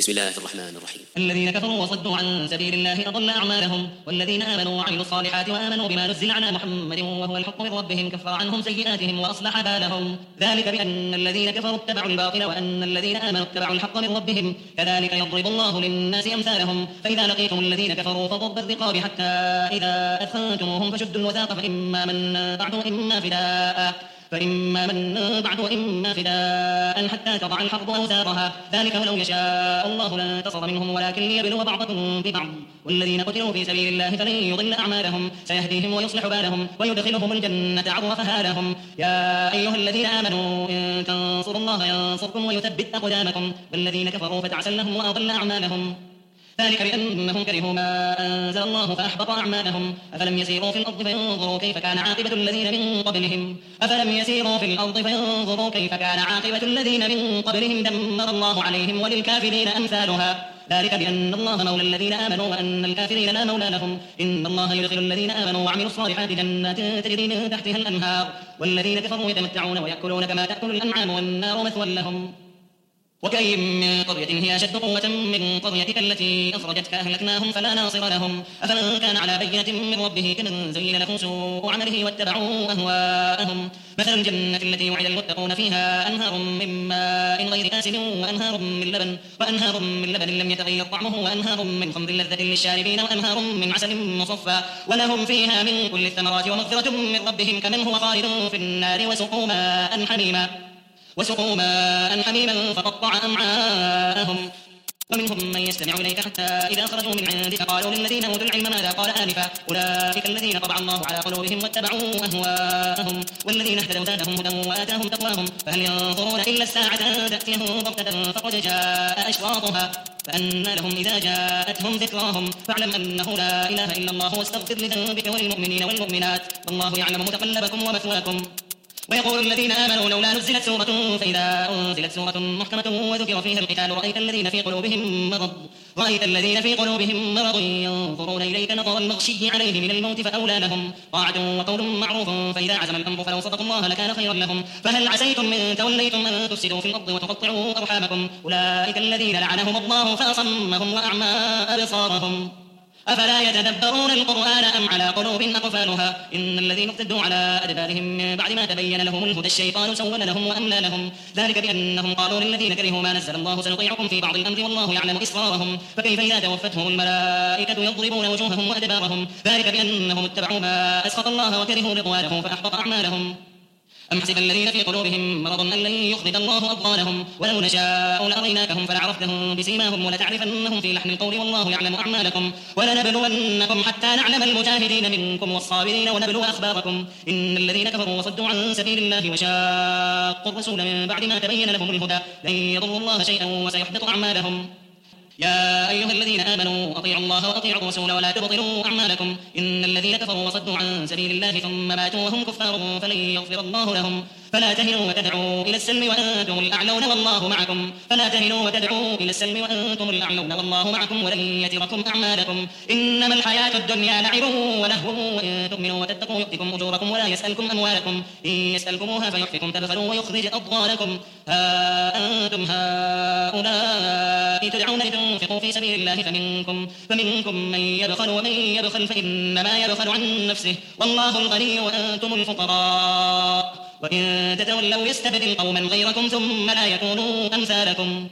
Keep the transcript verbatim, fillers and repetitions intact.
بسم الله الرحمن الرحيم. الذين كفروا وصدوا عن سبيل الله أضل أعمالهم، والذين آمنوا وعملوا الصالحات وآمنوا بما نزل على محمد وهو الحق من ربهم كفر عنهم سيئاتهم وأصلح بالهم، ذلك بأن الذين كفروا اتبعوا الباطل وأن الذين آمنوا اتبعوا الحق من ربهم، كذلك يضرب الله للناس أمثالهم. فإذا لقيتم الذين كفروا فضرب الرقاب حتى إذا أثخنتموهم فشدوا الوثاق فإما من بعد وإما فداء فإما من بعد وإما فداء حتى تضع الحرب أوزارها، ذلك ولو يشاء الله لانتصر منهم ولكن ليبلو بعضكم ببعض. والذين قتلوا في سبيل الله فلن يضل أعمالهم، سيهديهم ويصلح بالهم ويدخلهم الجنة عرفها لهم. يا أيها الذين آمنوا إن تنصروا الله ينصركم ويثبت أقدامكم، والذين كفروا فتعسا لهم وأضل أعمالهم، ذلك بأنهم كرهوا ما أنزل الله فأحبط أعمالهم. أفلم يسيروا في الأرض فينظروا كيف كان عاقبة الذين من قبلهم أفلم يسيروا في الأرض فينظروا كيف كان عاقبة الذين من قبلهم دمر الله عليهم وللكافرين أمثالها، ذلك بأن الله مولى الذين آمنوا وأن الكافرين لا مولى لهم. إن الله يدخل الذين آمنوا وعملوا الصالحات جنات تجري من تحتها الأنهار، والذين كفروا يتمتعون ويأكلون كما تأكل الأنعام والنار مثوى لهم. وكأي من قرية هي أشد قوة من قريتك التي أخرجتك أهلكناهم فلا ناصر لهم. أفمن كان على بينة من ربه كمن زين له سوء عمله واتبعوا أهواءهم. مثل الجنة التي وعد المتقون فيها أنهار من ماء غير آسن وأنهار من لبن وأنهار من لبن لم يتغير طعمه وأنهار من خمر لذة للشاربين وأنهار من عسل مصفى ولهم فيها من كل الثمرات ومغفرة من ربهم كمن هو خالد في النار وسقوا ماء حميما وسقوا ماء حميما فقطع أمعاءهم. ومنهم من يستمع إليك حتى إذا خرجوا من عندك قالوا للذين أوتوا العلم ماذا قال آنفا أولئك الذين طبع الله على قلوبهم واتبعوا أهواءهم، والذين اهتدوا زادهم هدى وآتاهم تقواهم. فهل ينظرون إلا الساعة تأتيهم بغتة فقد جاء أشراطها فأنى لهم إذا جاءتهم ذكراهم. فاعلم أنه لا إله إلا الله واستغفر لذنبك وللمؤمنين والمؤمنات والله يعلم متقلبكم ومثواكم. ويقول الذين آمنوا لولا نزلت سورة فإذا أنزلت سورة محكمة وذكر فيها القتال رأيت الذين في قلوبهم مرض رأيت الذين في قلوبهم مرض ينظرون إليك نظر المغشي عليه من الموت فأولى لهم طاعة وقول معروف. فإذا عزم الأمر فلو صدقوا الله لكان خيرا لهم. فهل عسيتم من توليتم أن تفسدوا في الأرض وتقطعوا أرحامكم أولئك الذين لعنهم الله فأصمهم وأعمى أبصارهم أفلا يتدبرون القرآن أم على قلوب أقفالها. إن الذين ارتدوا على أدبارهم من بعد ما تبين لهم الهدى الشيطان سول لهم وأملى لهم، ذلك بأنهم قالوا للذين كرهوا ما نزل الله سنطيعكم في بعض الأمر والله يعلم إسرارهم. فكيف إذا توفتهم الملائكة يضربون وجوههم وأدبارهم، ذلك بأنهم اتبعوا ما أسخط الله وكرهوا رضوانه فأحبط أعمالهم. أم حسب الذين في قلوبهم مرض أن لن يخرج الله أضغانهم ولو نشاء لأريناكهم فلعرفتهم بسيماهم ولتعرفنهم في لحن القول والله يعلم أعمالكم. ولنبلونكم حتى نعلم المجاهدين منكم والصابرين ونبلو أخباركم. إن الذين كفروا وصدوا عن سبيل الله وشاقوا الرسول من بعد ما تبين لهم الهدى لن يضروا الله شيئا وسيحبط أعمالهم. يا أيها الذين آمنوا أطيعوا الله وأطيعوا الرسول ولا تبطلوا أعمالكم. إن الذين كفروا وصدوا عن سبيل الله ثم ماتوا وهم كفار فلن يغفر الله لهم. فلا تهنوا وتدعوا إلى السلم وأنتم الأعلون والله معكم فلا تهنوا وتدعوا إلى السلم وأنتم الأعلون والله معكم ولن يتركم أعمالكم. إنما الحياة الدنيا لعب ولهو وإن تؤمنوا وتتقوا يؤتكم أجوركم ولا يسألكم أموالكم إن يسألكموها فيحفكم تبخلوا ويخرج أضغانكم. ها أنتم هؤلاء تدعون لتنفقوا في سبيل الله فمنكم, فمنكم من يبخل ومن يبخل فإنما يبخل عن نفسه والله الغني وأنتم الفقراء وإن تتولوا يستبدل قوما غيركم ثم لا يكونوا أمثالكم.